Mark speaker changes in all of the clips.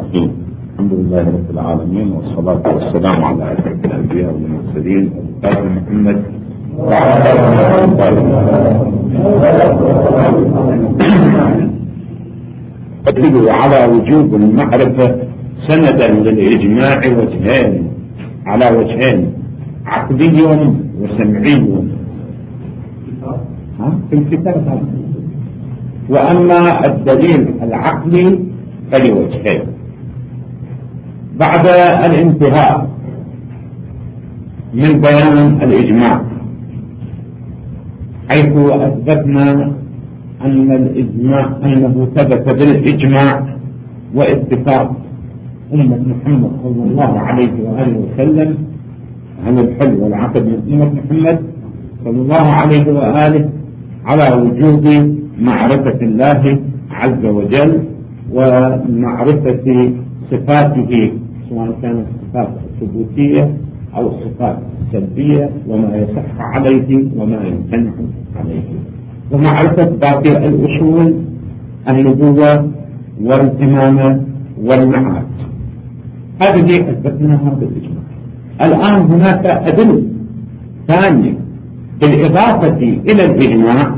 Speaker 1: الرحيم. الحمد لله رب العالمين، والصلاة والسلام على أشرف الأنبياء والمرسلين أبي محمد وعلى آله على وجوب المعرفة سندا للإجماع وجهين، على وجهين عقلي وسمعي في الكتاب. وأما الدليل العقلي فلوجهين. بعد الانتهاء من بيان الإجماع، حيث أثبتنا أن الإجماع أنه ثبت بالإجماع واتفاق أمة محمد صلى الله عليه وآله وسلم، أهل الحل والعقد من أمة محمد صلى الله عليه وآله، على وجوب معرفة الله عز وجل ومعرفة صفاته، سواء كانت صفات ثبوتية أو صفات سلبية، وما يصح عليه وما يمتنع عليه، ومعرفة باقي الأصول النبوة والإمامة والمعاد. هذه أثبتناها بالإجماع. الآن هناك أدلة ثانية بالإضافة إلى الإجماع.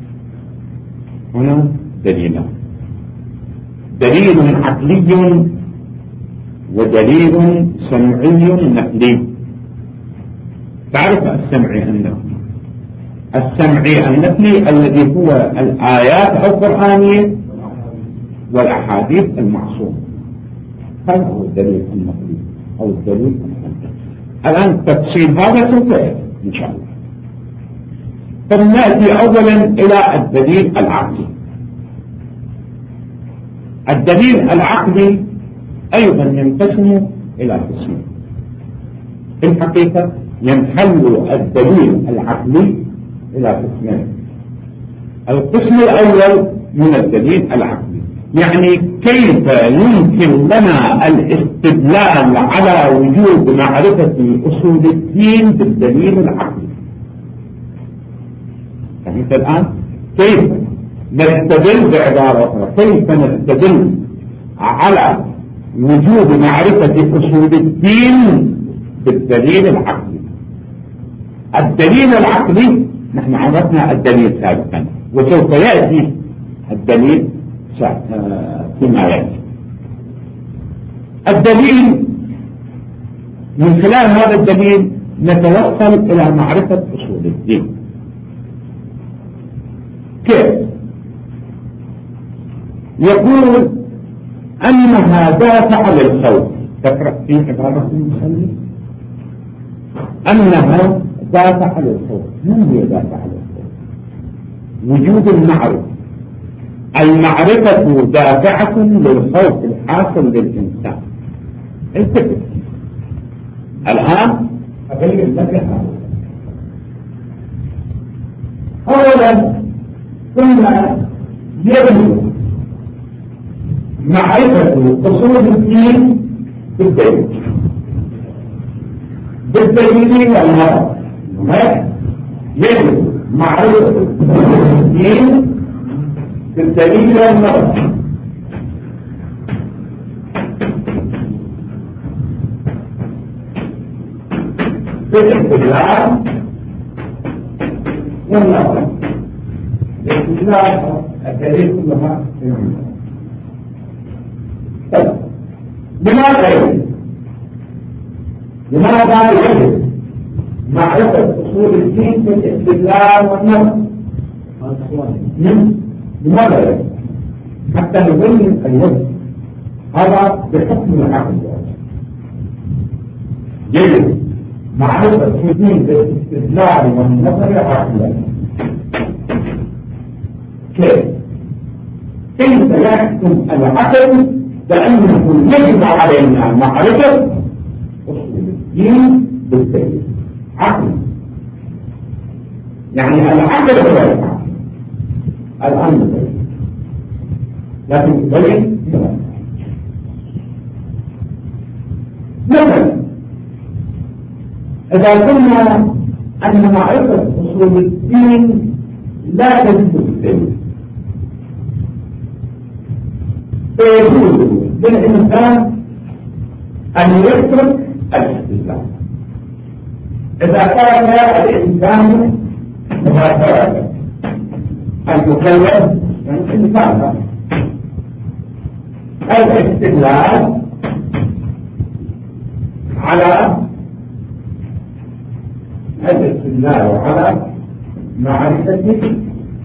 Speaker 1: هنا دليلان: دليل عقلي ودليل سمعي نقلي. تعرف السمعي النقلي؟ السمعي النقلي الذي هو الآيات القرآنية والأحاديث المعصومة، هذا هو الدليل النقلي أو الدليل النقلي. الآن تفصيل هذا سوف يأتي إن شاء الله. فلنأتي أولا إلى الدليل العقلي. الدليل العقلي أيضا ينقسم إلى قسمين. في الحقيقة ينحل الدليل العقلي إلى قسمين. القسم الأول من الدليل العقلي، يعني كيف يمكن لنا الاستدلال على وجوب معرفة أصول الدين بالدليل العقلي. فهمت الآن؟ كيف نستدل، بعبارة أخرى كيف نستدل على وجوب معرفة أصول الدين بالدليل العقلي. الدليل العقلي نحن عرفنا الدليل سابقا، وسوف يأتي الدليل فيما يأتي. الدليل من خلال هذا الدليل نتوصل إلى معرفة أصول الدين. كيف؟ يقول أنها دافع للخوف. تقرأ في عبارة المصلي أنها دافع للخوف. من هي دافع للخوف؟ وجود المعرفة. المعرفة دافعة للخوف الحاصل للإنسان. التفت الآن أبين لك هذا. أولا ثم يجب معرفة أصول الدين بالدليل والنظر. يجب معرفة أصول الدين بالدليل والنظر. بالاستدلال والنظر. الاستدلال الدليل كلها في النظر. طيب لماذا يجب معرفة أصول الدين بالاستدلال والنظر؟ لماذا يجب؟ حتى نبين الوجه. هذا بحكم العقل. يجب معرفة أصول الدين بالاستدلال والنظر عقلا. كيف يحكم العقل بأنه يجب علينا معرفة أصول الدين بالدليل؟ عقل، يعني العقل هو العقل الآن بالدليل، لكن الدليل مثلا إذا قلنا أن معرفة أصول الدين لا تجب بالدليل، فيجوز للإنسان أن يترك الاستدلال. إذا ترك الإنسان المكلف الإنسان الاستدلال على معرفة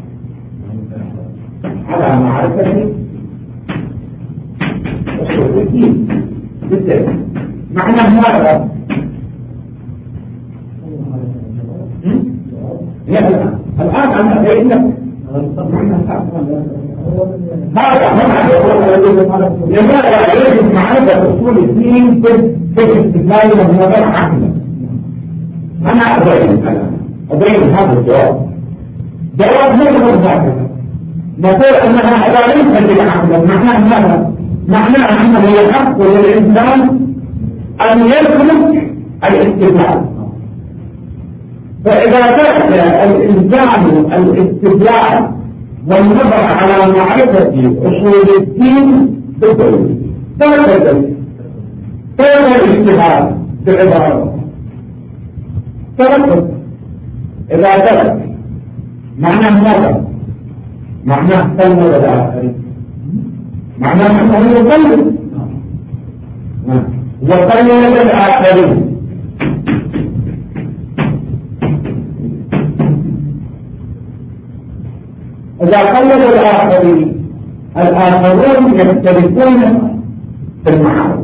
Speaker 1: أصول الدين بالذات. معنى هذا الآن أنا فإنك لماذا يجب معرفة أصول الدين في الاستدلال والنظر عقلا؟ أنا أبين هذا الجواب. جواب غير ذاك نقول أنها إذا لم تجد عقلا معناه ماذا؟ معناه أنه يحق للإنسان أن يترك الاستدلال. فإذا ترك الإنسان الاستدلال والنظر على معرفة أصول الدين بالدليل ترك الاجتهاد بالعبارة ترك. إذا ترك معناه ماذا؟ معناه قلب الآخرين، معناه أنه يقلب وقلب الآخرين. إذا قلد الآخرون يختلفون في المعارف.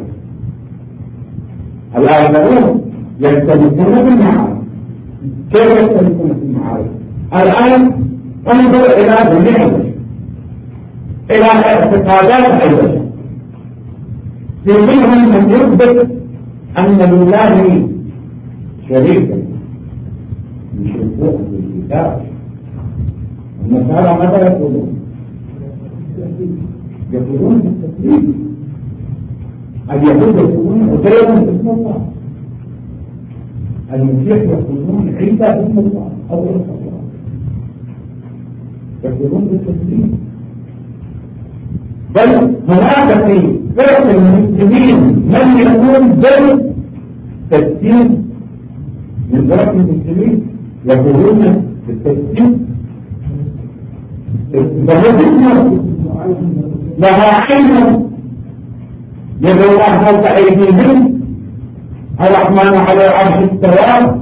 Speaker 1: الآخرون يختلفون في المعارف. كيف يختلفون في المعارف؟ الآن انظر إلى جميع البشر، إلى اعتقادات البشر. في منهم من يثبت أن لله شريكا يشركون بالكتاب. النصارى ماذا يقولون؟ يقولون بالتسليم. اليهود يقولون عزير باسم الله. المسيح يقولون عيسى باسم الله أو روح الله. يقولون بالتسليم. بل هناك في فرق المسلمين من يقول بالتسليم. من فرق المسلمين يقولون بالتسليم. لها علم يد الله فوق أيديهم الرحمن على العرش استوى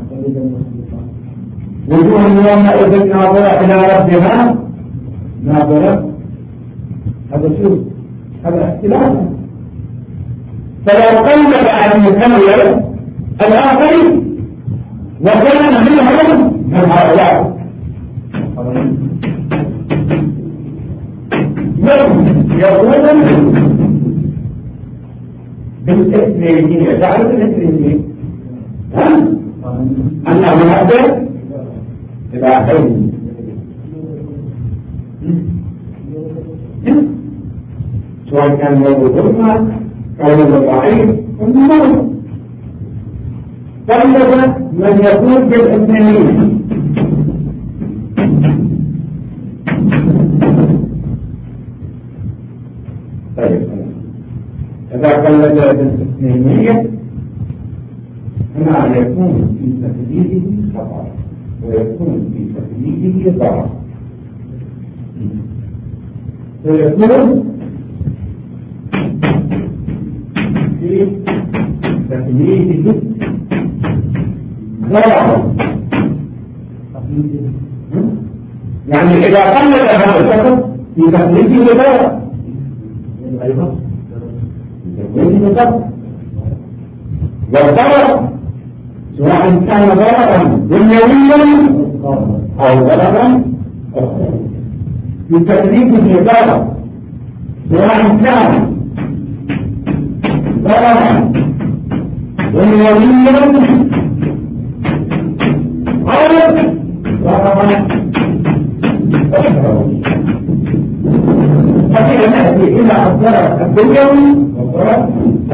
Speaker 1: وجوه يومئذ ناظرة إلى ربها ناظرة. هذا شو؟ هذا اختلاف. فلو قلب عن المكمل الآخرين وكان منهم من هؤلاء يقولون بالتسليمية. تعرف التسليمية؟ أنه مهدد إلى حلم سواء كان يوم الظلمة أو يوم الضعيف والنمو. فلذا من يقول بالتسليمية إذا قلد الاثنينية هنا يكون في تقليده خطأ ويكون في تقليده ضرر. فيكون في تقليده ضرر. يعني إذا قلد هذا الشخص في تقليده ضرر والضرر سواء كان ضررا دنيويا او ضررا اخرويا. في تقليد الضرر سواء كان ضررا دنيويا او ضررا اخرويا. فكذا نأتي إلى الضرر الدنيوي والضرر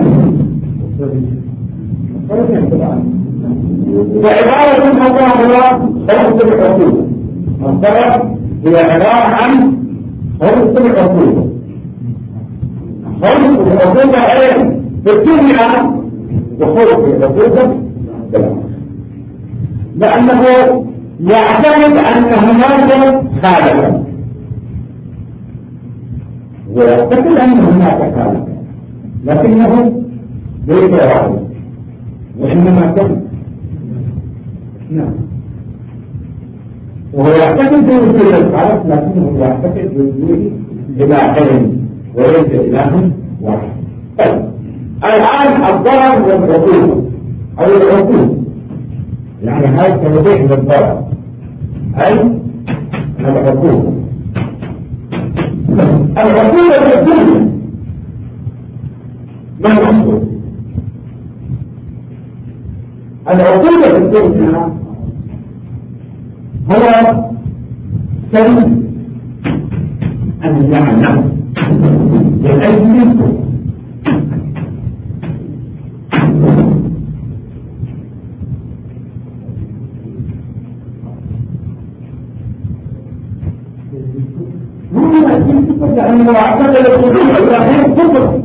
Speaker 1: وعبارة الله خلص العقول. الضرر هي عبارة عن خلص العقول. خوف العقوبة ايه في الدنيا وخوف العقوبة لأنه يعتقد أن هناك خالقا ويعتقد أن هناك خالقا لكنه ليس يعلم وإنما كان نعم وهو يعتقد بوجود الخالق لكنه يعتقد بوجود إلهين وليس إله واحد. الآن الضرر والعقوبة أو العقوبة يعني هذا توضيح للضرر أي العقوبة. العقوبة في الدنيا ما المقصود؟ العقوبة في الدنيا هو سلب النعمة لأجل لأنه اعتقد الوجود الإلهي كفر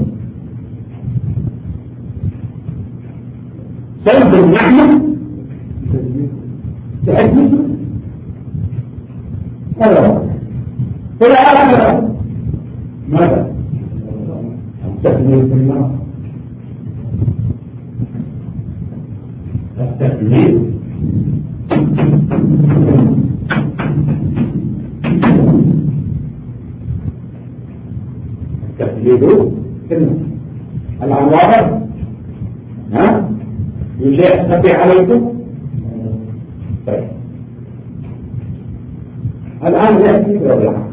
Speaker 1: سلب النعمة تأجل هذا في الآخرة ماذا؟ التكليف في النار التكليف التكليف كلمة العوارض ها يجي أستطيع عليكم طيب الآن يأتي بالرحمة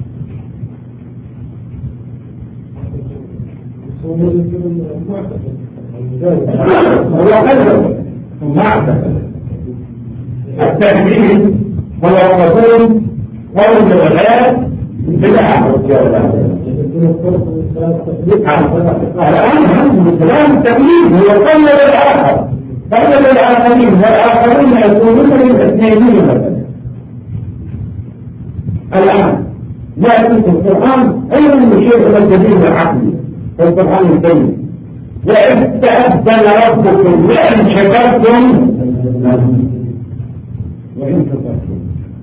Speaker 1: هو أجل معتقد التكليف هو الرسول قول الغير بدعة الآن الكلام التكليف هو قول الآخر قول الآخرين والآخرين يقولون للاثنين مثلا. الآن يأتي في القرآن علم الشيء الجديد العقلي في القرآن الكريم وإذ تأذن ربكم لئن شكرتم وإن كفرتم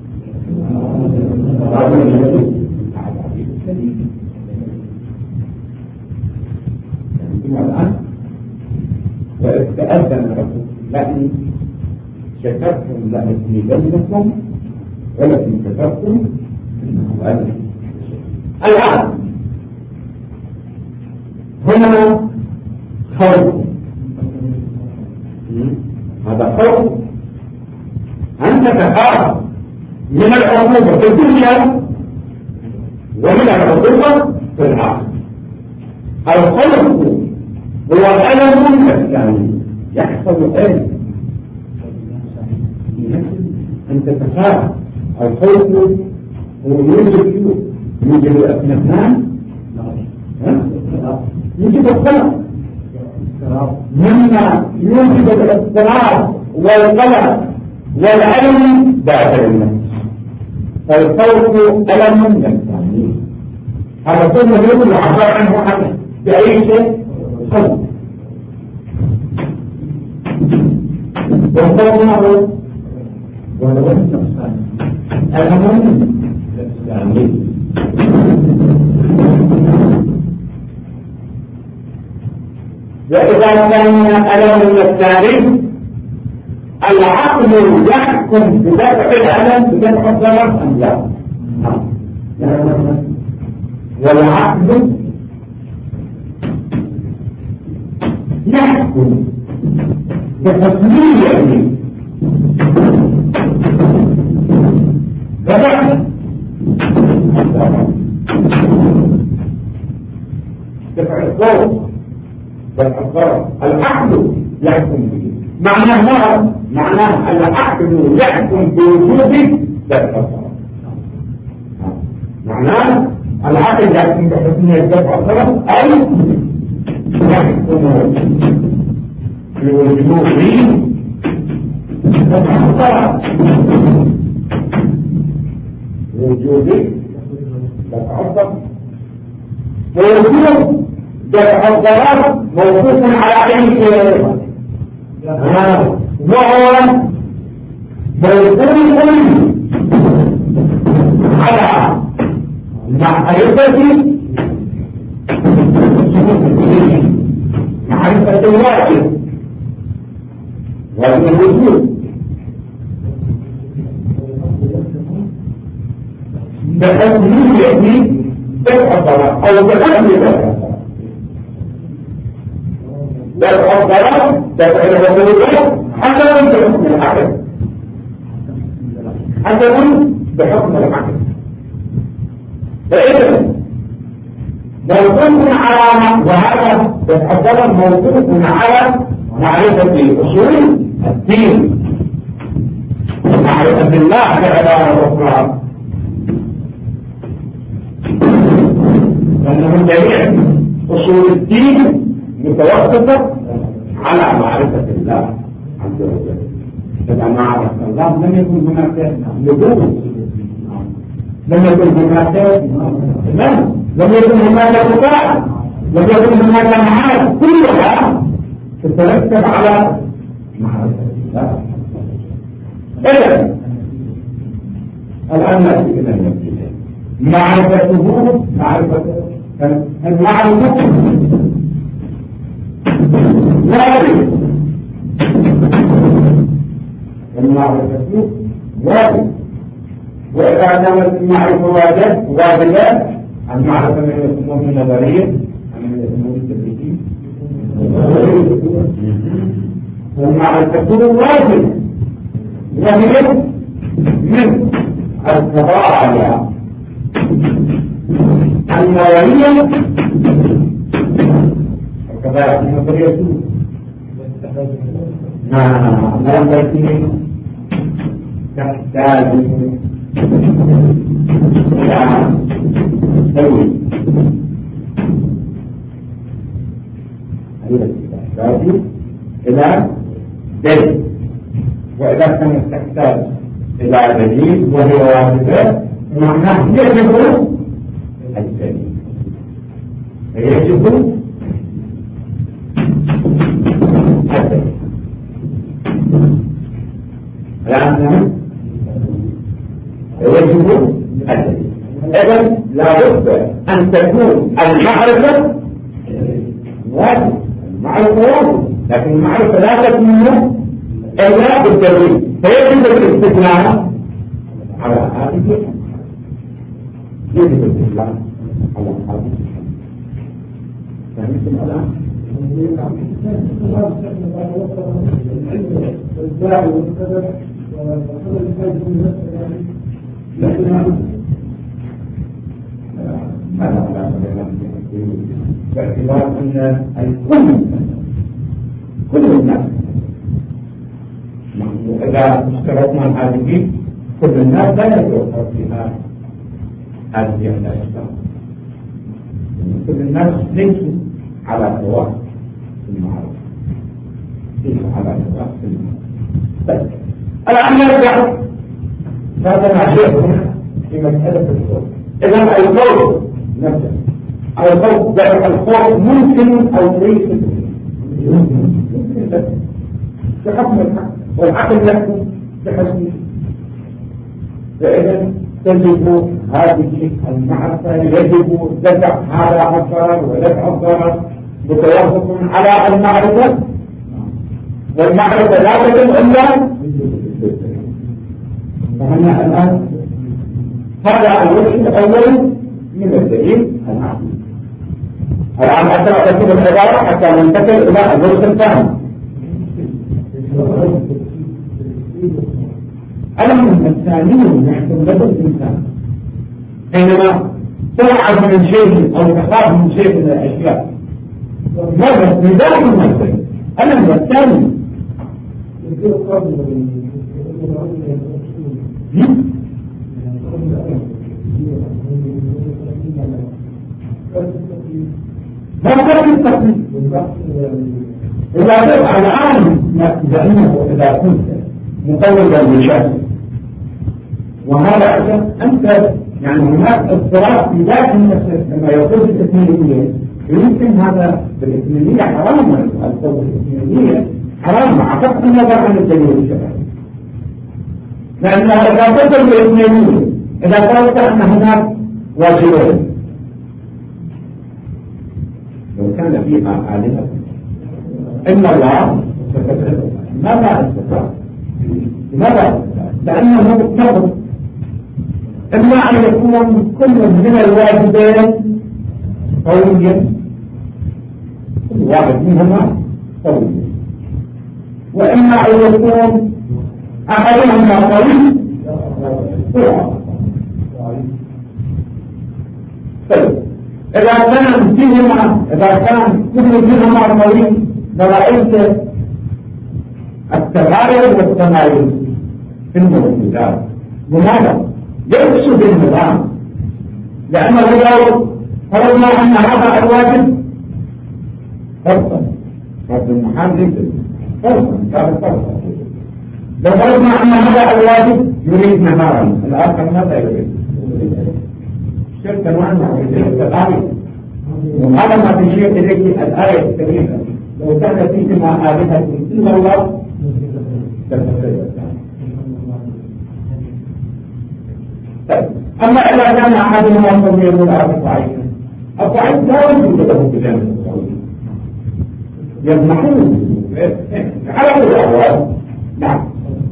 Speaker 1: الآن وإذ تأذن ربكم لئن شكرتم لأزيدنكم ولئن كفرتم الآن هنا خوف هذا خوف أنت تخاف من العقوبة في الدنيا ومن العقوبة في الآخرة. الخوف هو ألم يعني يحصل ألم أنت تخاف. الخوف هو يوجد الأثنان يوجد القلق مما يوجد الاضطراب والقلق والألم داخل النفس. فالخوف ألم يستعني هذا كله يقول العبارة عنه عنه بأي شيء خوف. والخوف معه ولو النفسان ألم يستعني. وإذا كان ألم الثاني العقل يحكم بدفع الألم بدفع الضرر أم لا؟ والعقل يحكم بحكمية بدفع الضرر العقل يحكم به. معناه العقل يحكم بوجود دفع الضرر. معناه العقل يحكم بحكمية دفع الضرر أي يحكم بوجود دفع الضرر وجود دفع الضرر ووجود دفع الضرر موقوف على أي شيء وهو موقوف على معرفة الواجب والوجود بحكمية دفع الضرر أو بحكمية دفع الضرر دفع الوجود حسنا بحكم العقل حسنا بحكم العقل فإذا موقوف على وهذا دفع الضرر موقوف على معرفة أصول الدين معرفة الله تعالى وأخرى لأنه جميع أصول الدين متوسطة على معرفة الله عز وجل. إذا ما عرفت الله لم يكن هناك نبوة، لم يكن هناك لم يكن هناك خطأ، لم يكن هناك معارف، كلها تترتب على معرفة الله. إذا الآن نأتي إلى النتيجة. معرفته معرفة المعرفة واجب، المعرفة واجب، وإذا كانت المعرفة واجبة المعرفة من الأمور النظرية من الأمور التدريجية والمعرفة واجب وهي من القضايا النظرية القضايا النظرية التي تحتاج إلى دليل، وإذا كانت تحتاج إلى دليل وهي واجبة معناه يجب الدليل، يجب الدليل لأنه يجب الدليل. إذن لابد أن تكون المعرفة واجب، المعرفة واجب، لكن المعرفة لا تكون إلا بالدليل، فيجب الاستدلال على هذه الحالة، يجب الاستدلال على هذه الحالة. فهمتم الآن؟ باعتبار أن كل الناس وإذا اشترطنا هذه كل الناس لا يتوفر فيها هذه الأشياء، كل الناس ليسوا على سواء في المعرفة، ليسوا على سواء في المعرفة. الآن نرجع هذا ما شئنا في مسألة الخوف. إذا الخوف نفسه الخوف ده الخوف ممكن أو ليس ممكن بحكم الحق، والعقل يحكم بحكمه. فإذا تجب هذه المعرفة يجب دفع هذا الضرر ودفع الضرر متوقف على المعرفة، والمعرفة لا تتم إلا فهنا الآن هذا الوجه الأول من الدليل العقلي. الآن أسرع تكتب العبارة حتى ننتقل إلى الوجه الثاني. الأمر الثاني يحكم له الإنسان حينما تلعب من شيء أو تخاف من شيء من الأشياء ماذا في داخل نفسك. الأمر الثاني ما فرق التقليد إذا تفعل الآن إذا كنت مقوضا بشكل وهذا أنت يعني هناك اضطراب في ذات نفسك لما يقول التكميلية يمكن هذا بالإثنينية حرام، القول بالإثنينية حرام مع قطع النظر عن الدليل الشرعي، لأنه إذا تصل بالإثنينية إذا قلت أن هناك واجبين لو كان فيها آلهة إن الله ماذا استطاع؟ لماذا؟ لأنه نقص، إما أن يكون كل من الواجبين قويا، كل واحد منهما قوي، وإما أن يكون أحدهما قوي. إذا كان فيهما، إذا كان كل منهما قوي لرأيت التغاير والتمايز في الموجودات. لماذا؟ يفسد النظام، لأنه لو فرضنا أن هذا الواجب فرضا المحل فرضا لو فرضنا أن هذا الواجب يريد نهارا، الآخر ماذا يريد؟ شركا وعنه يريد التغاير، وهذا ما تشير إليه الآية الكريمة: لو كان فيهما آلهة إلا الله أما إذا كان أحدهما قويا والآخر ضعيفا، الضعيف لا وجود له بجانب القوي، يجمعون على كل الأحوال. نعم.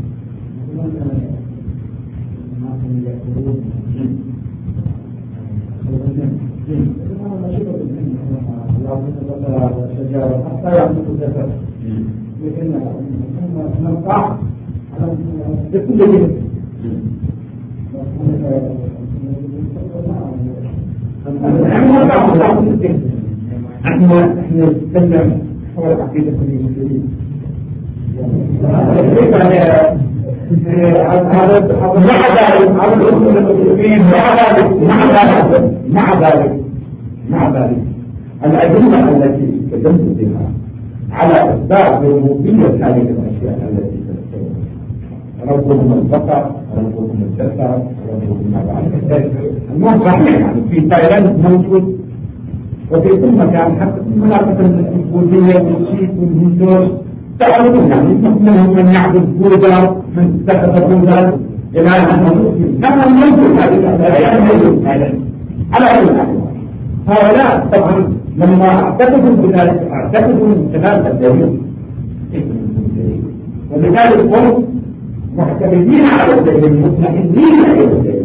Speaker 1: حتى يعملوا الزكاة، لكن نرفع بكل جهة. نحن نتكلم حول عقيدة المسلمين. مع ذلك الأدلة التي تدل بها على إثبات ربوبية هذه الأشياء التي تذكرها، ربهم البقر، ربهم الذكر، ربهم ما بعد ذلك، الناس صحيح يعني في تايلاند موجود وفي كل مكان، حتى في مناطق البوذية والشيك والهندوس تعرفون يعني منهم من يعبد بوذا، من اتخذ بوذا إلها مسلم، كما موجود هذه الأشياء موجود على كل حال. هؤلاء طبعا لما اعتقدوا بذلك اعتقدوا من خلال الدليل، ولذلك هم معتمدين على الدليل، مطمئنين الى الدليل،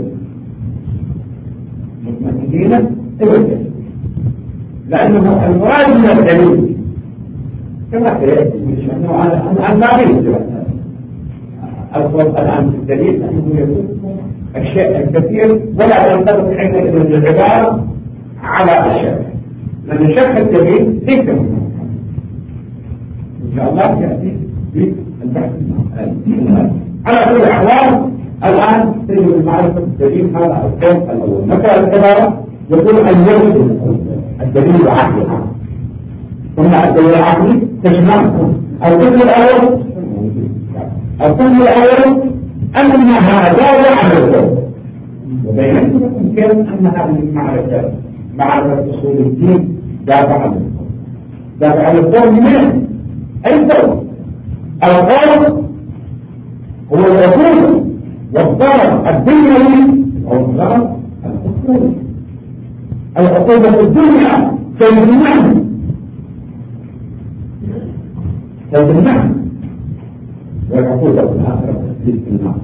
Speaker 1: مطمئنين الى الدليل، لانه المراد من الدليل كما سياتي انه عن معرفه الصوت الان في الدليل انه يكون الشيء الكثير ولا ينطبق حينئذ العباره على الشرع، لأن شرح الدليل ليس منه. إن شاء الله يأتي بالبحث على كل الأحوال. الآن تجد المعرفة الدليل هذا القول الأول. مثلا العبارة يقول أن يوجد الدليل العقلي، ثم الدليل العقلي تجمعه. القسم الأول أن هذا يعمل القول، وبينما يمكن أن هذه المعرفة معرفة أصول الدين دافع عن القول من أي قول؟ القول هو العقول والضرر الدنيوي أو الضرر الأصولي. العقوبة الدنيا تمنعه والعقوبة الآخرة للإنسان.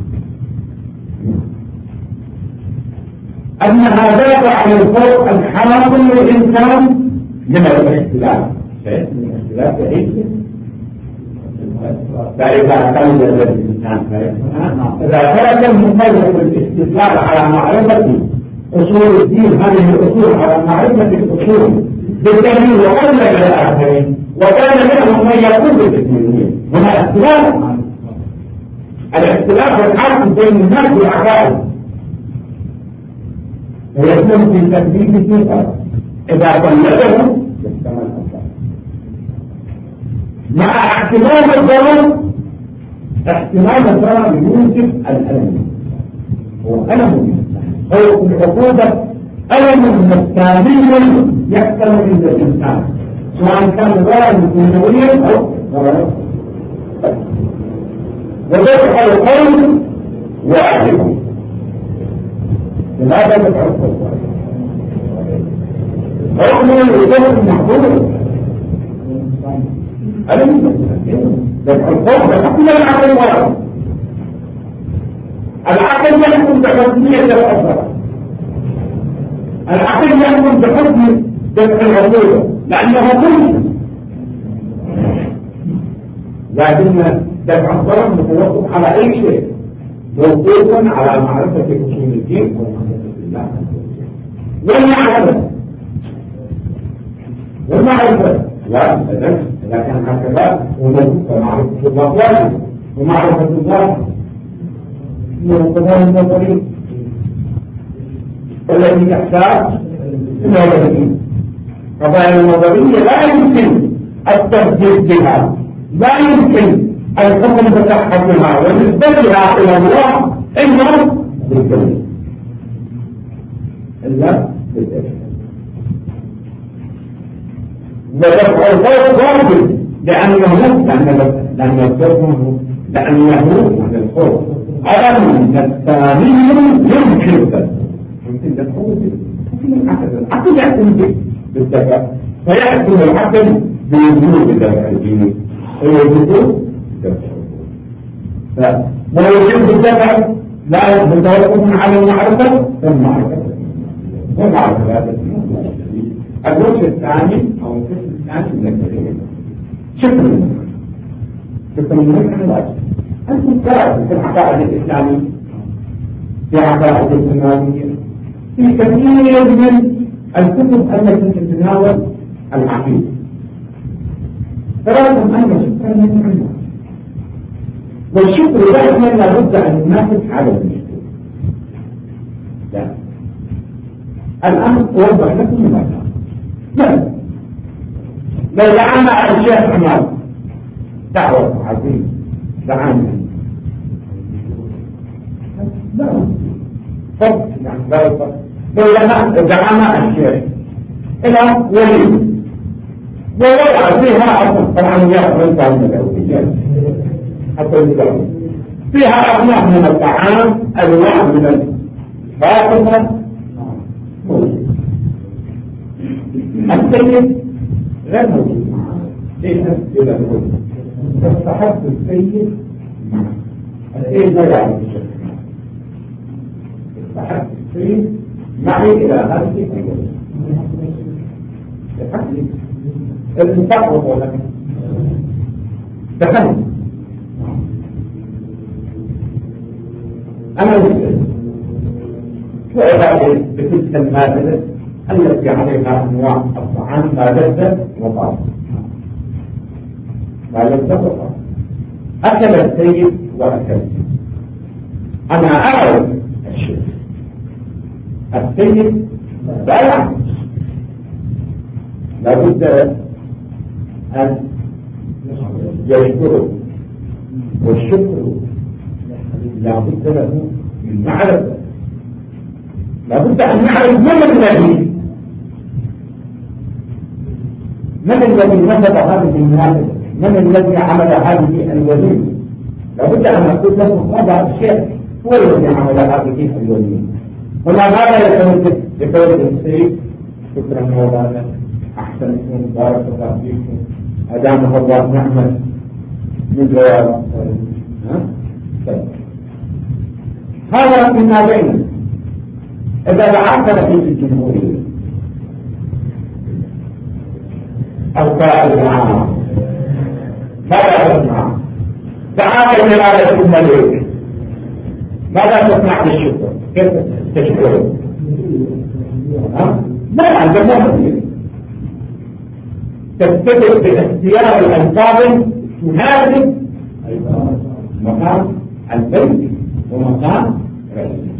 Speaker 1: أنها دافع عن الفرق الحاصل للإنسان من الاختلاف. الاختلاف يعيش فإذا قلد الإنسان إذا ترك المقيد بالاستدلال على معرفة أصول الدين، هذه الأصول على معرفة الأصول بالدليل وقلد الآخرين، وكان منهم من يقول بالإسلامية. هنا اختلاف، الاختلاف الحاصل بين الناس والعقائد، ويكون في تكليف ثقة إذا قلده يستمر الأساس مع احتمال الضرر. احتمال الضرر يوجب الألم، هو ألم خوف العقوبة ألم نفساني يحصل عند الإنسان سواء كان ظاهرا دنيويا أو غيره. وذبح القول واحد لماذا دفع القول واحد؟ رغم الوجود المحظور ألم دفع القول فحكم العقل واحد. العقل يحكم بحكمية الأفضل، العقل يحكم بحكم دفع العقول لأنه ممكن، لكن دفع الضرر متوقف على أي شيء، موقوفا على معرفة أصول الدين ومعرفة الله والمعرفة لا أبدا. إذا كان هكذا ومعرفة الله واجب، ومعرفة الله هي القضايا النظرية التي تحتاج إلى دليل. القضايا النظرية لا يمكن الترديد بها، لا يمكن الحكم بصحتها ونسبتها إلى الله إلا بالدليل، إلا بالدليل. ودفع الخوف واجب لأنه الخوف ألم الثاني يمكن دفعه العقل يحكم بالدفع، فيحكم العقل بوجود دفع الدين ويوجد دفعه. فما يوجد الدفع لا متوقف على المعرفة والمعرفة هذا الوجه الثاني أو القسم الثاني من الكلمة شكرا من الواجب. أنتم قرأتم في العقائد الإسلامية، في عقائد الإسلامية، في كثير من الكتب التي تتناول العقيدة، قرأتم أن شكرا من الله، والشكر دائما لابد أن ينافس على المشكور. الآن أوضح لكم المثال. لو دعانا الشيخ عمر دعوة عظيمة، دعانا لا فرق يعني لا فرق. لو دعانا الشيخ إلى ولي ووضع فيها طبعا يأخذ من الأوليات حتى يقول فيها أنواع من الطعام، أنواع من الفاكهة موجود. السيد غير موجود معه، ليس إلى موجود، فاستحق السيد معه. السيد لا يعرف الشيء، استحق السيد معي إلى هذه الوجود. يحكي الانتقل ولا تخلي أنا أسأل وعبادة بتلك المادة التي عليها أنواع الطعام ما لذة وطعم، ما لذة وطعم. أكل السيد وأكل، أنا أعرف الشيء، السيد لا يعرف، لابد أن يشكره، والشكر لابد له من معرفة، لابد أن نعرف من الذي نفذ هذه المادة، من الذي عمل هذه الوليمة. لابد أن نقول له هذا الشيء هو الذي عمل هذه الوليمة. هنا ماذا يتوجه السيد؟ شكرا مولانا، أحسنكم، بارك الله فيكم، أدامه الله نعمة من جواب. هذا فيما بيننا. إذا دعاك رئيس الجمهورية القائد العام ماذا تصنع؟ دعاك ولاية الملك ماذا تصنع بالشكر؟ كيف تشكره؟ لا عندما تستدل باختيار الألفاظ تناسب مقام الملك ومقام رئيس.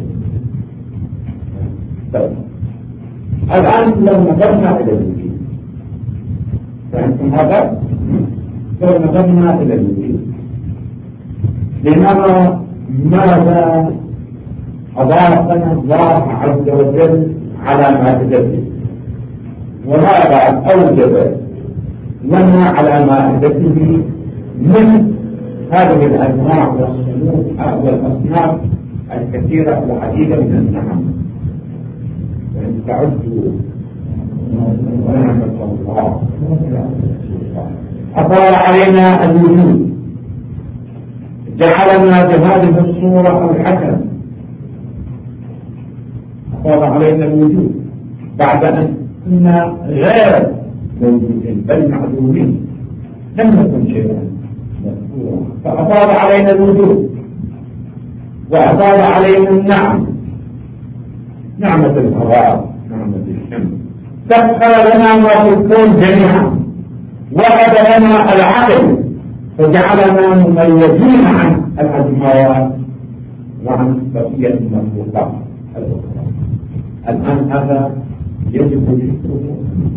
Speaker 1: الآن لو نظرنا إلى الوجود، فأنتم هذا لو نظرنا إلى الوجود لنرى ماذا أضافنا الله عز وجل على مائدته، وهذا أوجب لنا على مائدته من هذه الأنواع والصنوف والأصناف الكثيرة العديدة من النعم. وإن تعدوا نعمة الله أطال علينا الوجود، جعلنا بهذه الصورة الحسنة، أطال علينا الوجود بعد أن كنا غير موجودين بل معدومين، لم نكن شيئا مذكورا، فأطال علينا الوجود وأطال علينا النعم، نعمة الهواء، نعمة الشمس، سخر لنا ما في الكون جميعا، وهب لنا العقل فجعلنا مميزين عن الأجماوات وعن بقية المخلوقات الأخرى. الآن هذا يجب شكره،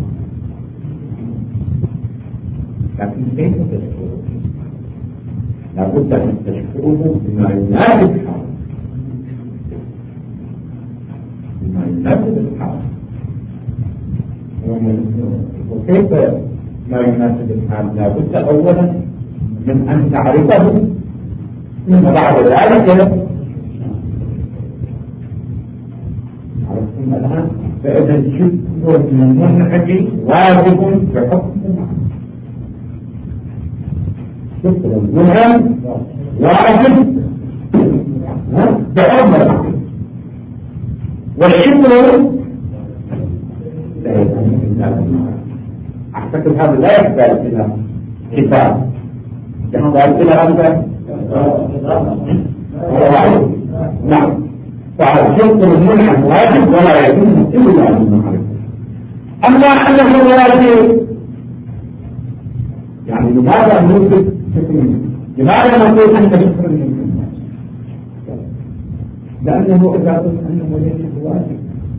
Speaker 1: لكن كيف تشكره؟ لابد أن تشكره بما يناسب حاله، بما يناسب الحال. وكيف ما يناسب الحال؟ لابد أولا من أن تعرفه، ثم بعد ذلك عرفتم الآن. فإذا الشكر المنهج واجب بحكم شكر المنهج واجب بحكم العقل، والشكر لا يتم إلا بالمعروف. أعتقد هذا لا يحتاج إلى كتاب، يحتاج إلى هذا. نعم، فالشكر المنعم واجب ولا يتم إلا بالمعروف. أما أنه واجب، يعني لماذا نوجد شكر؟ لماذا نقول أنت شكر المنعم؟ لأنه إذا قلت أنه ليس واجب،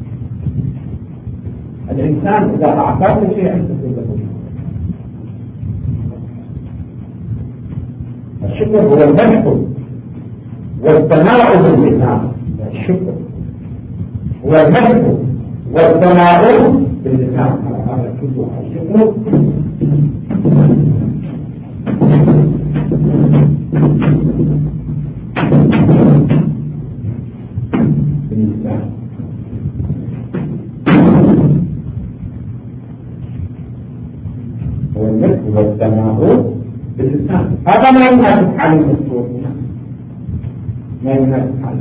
Speaker 1: الإنسان إذا أعطاك شيئا تقول له الشكر هو المدح والثناء باللسان. الشكر هو المدح والثناء باللسان، هذا كله الشكر. باللسان هو المدح والثناء باللسان، هذا ما يناسب حال المذكور، ما يناسب حال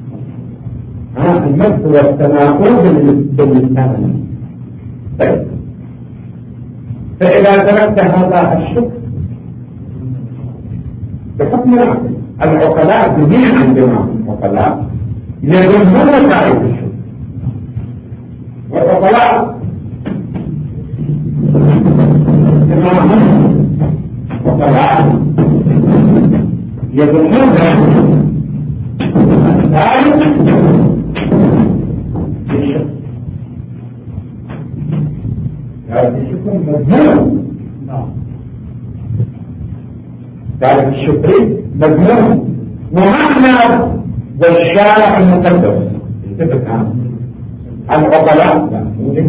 Speaker 1: المدح والثناء باللسان. طيب، فإذا تركت هذا الشكر بحكم العقل، العقلاء جميعا العقلاء يظنون تعريف الشكر، والعقلاء عقلاء يظنون تعريف الشكر. هذا الشكر مذموم، تعرف الشكر مذموم، ومعنى والشارع المقدس اتفق عنه العقلاء.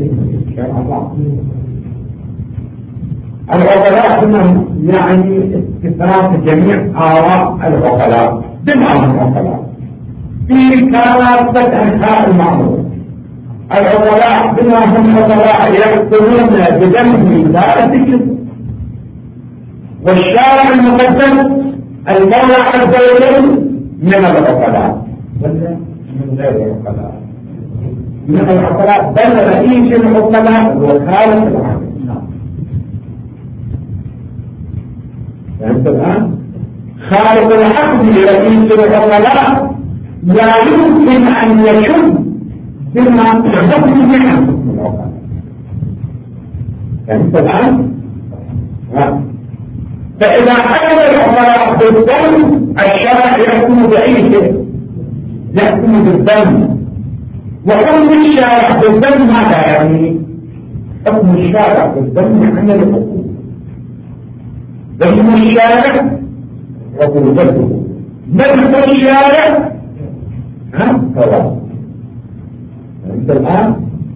Speaker 1: العقلاء هم يعني استفراغ جميع آراء العقلاء بمعنى العقلاء في كافة أنحاء المعروف. العقلاء بما هم عقلاء يقتلون بدم لا ذكر، والشارع المقدس المولى عز وجل من العقلاء ولا من غير العقلاء؟ من العقلاء، بل رئيس العقلاء هو خالق العقل. فهمت الآن؟ خالق العقل رئيس العقلاء لا يمكن أن يشد بما يحكم به حكم العقلاء. فهمت الآن؟ فإذا حكم العقلاء بالدم، الشرع يحكم بعيشه، يحكم بالدم. وحكم الشارع بالدم ماذا يعني؟ حكم الشارع بالدم يعني الحكم، دم الشارع عقوبته، مدح الشارع ثواب. فهمت الآن؟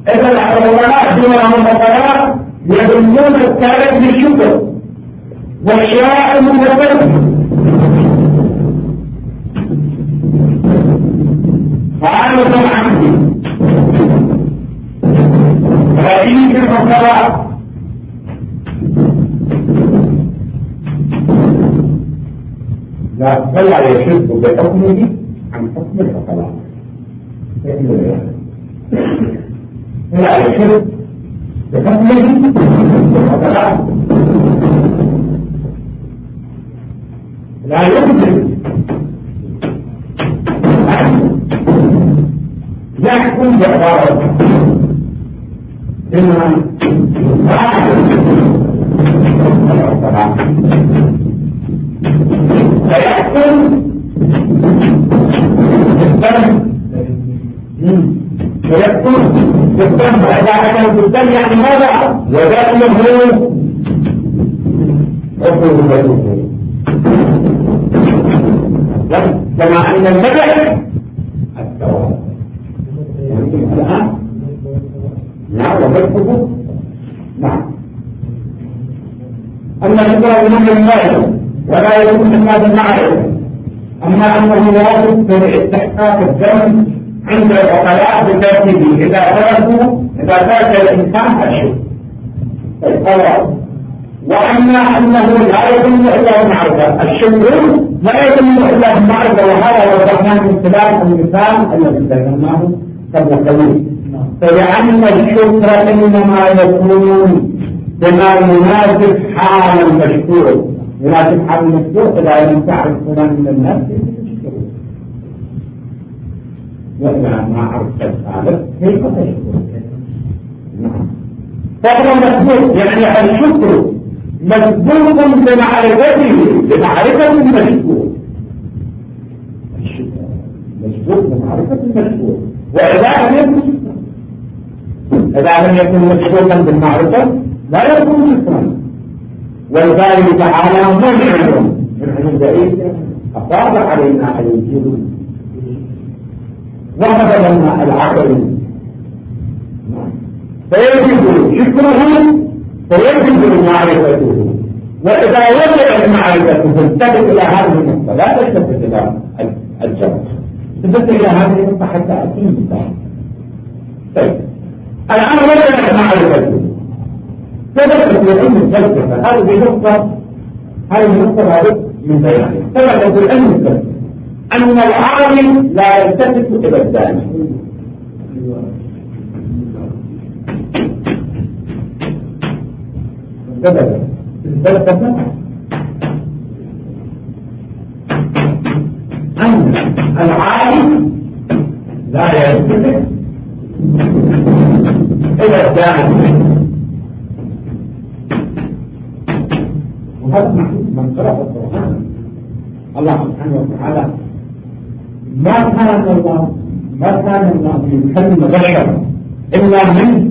Speaker 1: إذا العلماء دونهم الفقراء يظنون التاريخ بالشكر والشاعر متفرد فعالة عندي رئيس الفقراء لا فلا يشد بحكمه عن حكم الفقراء لا يشد بحكمه الفقراء لا يمكن يحكم بعبارة إنما فيحكم بالدم إذا حكم بالدم يعني ماذا؟ ودمه عقوبته كما أن المدح الثواب الآن نعم وبدحه نعم أما الإسلام من الله ولا يكون إلا بالمعرفة أما أنه واجب باستحقاق الدم عند العقلاء بترتيبه إذا ترك الإنسان الشرك الثواب وأما أنه لا يتم إلا بالمعرفة الشكر لا يتم إلا بالمعرفة وهذا هو الرحمن من خلال المثال الذي ذكرناه قبل قليل فلأن الشكر إنما يكون بما يناسب حال المشكور يناسب حال المشكور إذا لم تعرف فلان من الناس تشكره وإذا ما عرفت الثالث كيف تشكر نعم فهو مسبوق يعني الشكر مسبوق بمعرفة المشكور مسبوق بمعرفة المشكور وإذا لم يكن مشكورا بالمعرفة لا يكون شكرا ولذلك تعالى منعهم من عند أفاض علينا الوجود وهب لنا العقل فيجب شكره فيجب معرفته وإذا وجدت معرفته تنتبه إلى هذه النقطة لا تلتفت إلى الجبر تلتفت إلى هذه النقطة حتى أتم طيب الآن وجدت معرفته ثبتت لعلم الفلسفة هذه النقطة من بيانه ثبتت لعلم الفلسفة أن العالم لا يلتفت إلى الداني ثبتت الفلسفة أن العالم لا يلتفت إلى الداني وهذا من قرأ القرآن الله سبحانه وتعالى ما كان الله يكلم بشر إلا من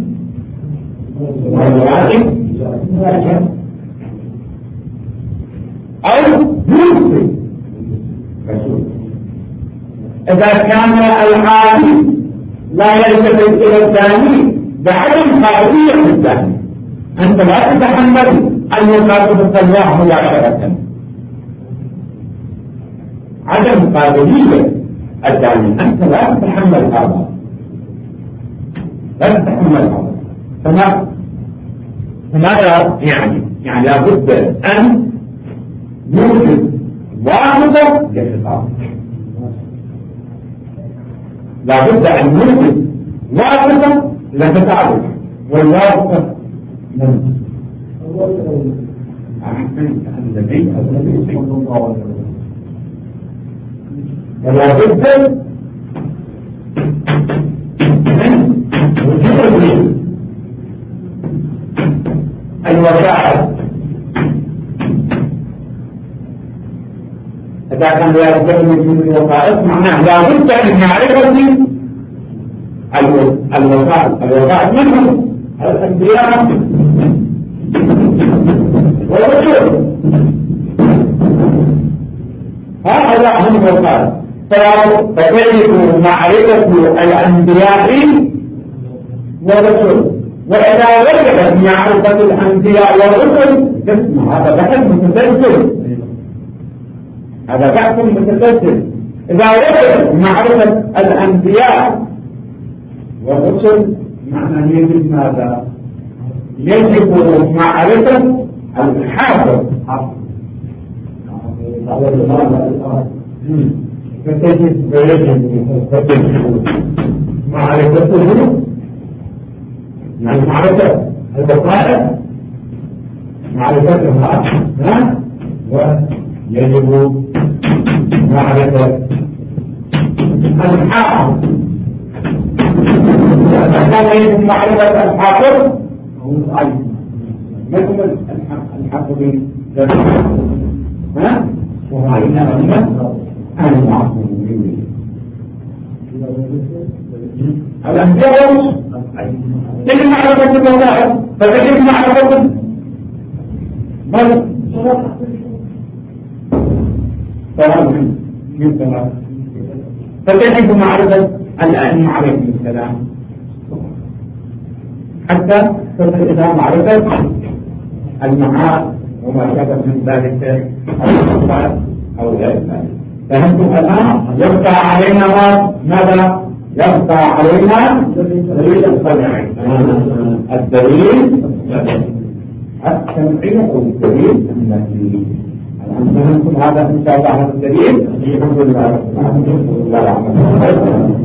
Speaker 1: الواجب أو يرسل رسول إذا كان العالم لا يلتفت إلى الثاني بعدم قابلية الثاني أنت لا تتحمل أن يخاطبك الله مباشرة عدم قابلية الثاني أنت لا تتحمل هذا فماذا يعني لابد أن يوجد واسطة لخطابك لابد أن يوجد واسطة لخطابك والواسطة من أحسنت أن لدي صلى الله عليه وسلم ولا بد من وجود الوسائل إذا كان لا بد من وجود الوسائل معناه لا بد من معرفة الوسائل منهم الأنبياء والرسول هذا هم الوسائل فتجد معرفة الأنبياء ورسل. وإذا وجدت معرفة الأنبياء والرسل اسمه هذا بحث متسلسل، هذا بحث متسلسل. إذا وجدت معرفة الأنبياء والرسل معنى يجب ماذا؟ يجب معرفة الحافظ. فتجد معرفته يعني معرفة البقاء معرفتها ويجب معرفة الحافظ. كان يجب معرفة الحافظ مثل الحافظين المعصومين الأنبياء تجد معرفة الوظائف فتجد معرفة فتجد معرفة الأئمة عليهم السلام حتى تصل إلى معرفة المعاد وما شابه من ذلك أو غير ذلك. فهمتم الآن؟ يبقى علينا ماذا؟ يبقى علينا دليل السمعي، الدليل السمعي أو الدليل النفسي. الآن فهمتم هذا إن شاء الله هذا الدليل؟ الحمد لله.